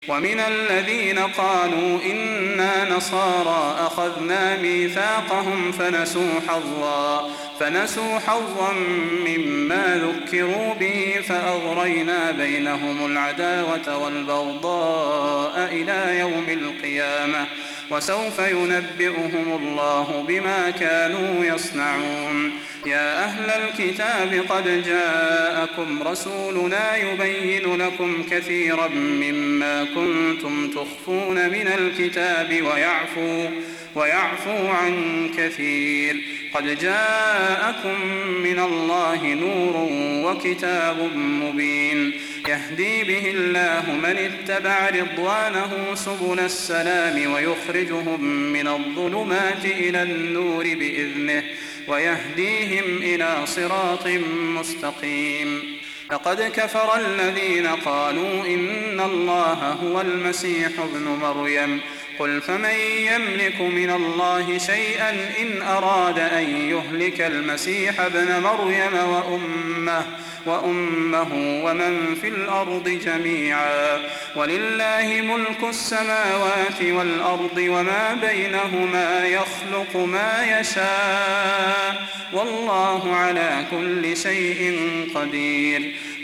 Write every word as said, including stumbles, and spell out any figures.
ومن الذين قالوا إنا نصارى أخذنا ميثاقهم فنسوا حظا فنسوا حظا مما ذكروا به فأغرينا بينهم العداوة والبغضاء إلى يوم القيامة وسوف ينبئهم الله بما كانوا يصنعون. يا أهل الكتاب قد جاءكم رسولنا يبين لكم كثيرا مما كنتم تخفون من الكتاب ويعفو, ويعفو عن كثير. قد جاءكم من الله نور وكتاب مبين يهدي به الله من اتبع رضوانه سبل السلام ويخرجهم من الظلمات إلى النور بإذنه ويهديهم إلى صراط مستقيم. لقد كفر الذين قالوا إن الله هو المسيح ابن مريم قل فمن يملك من الله شيئا إن أراد أن يهلك المسيح ابن مريم وأمه وأمه ومن في الأرض جميعا ولله ملك السماوات والأرض وما بينهما يخلق ما يشاء والله على كل شيء قدير.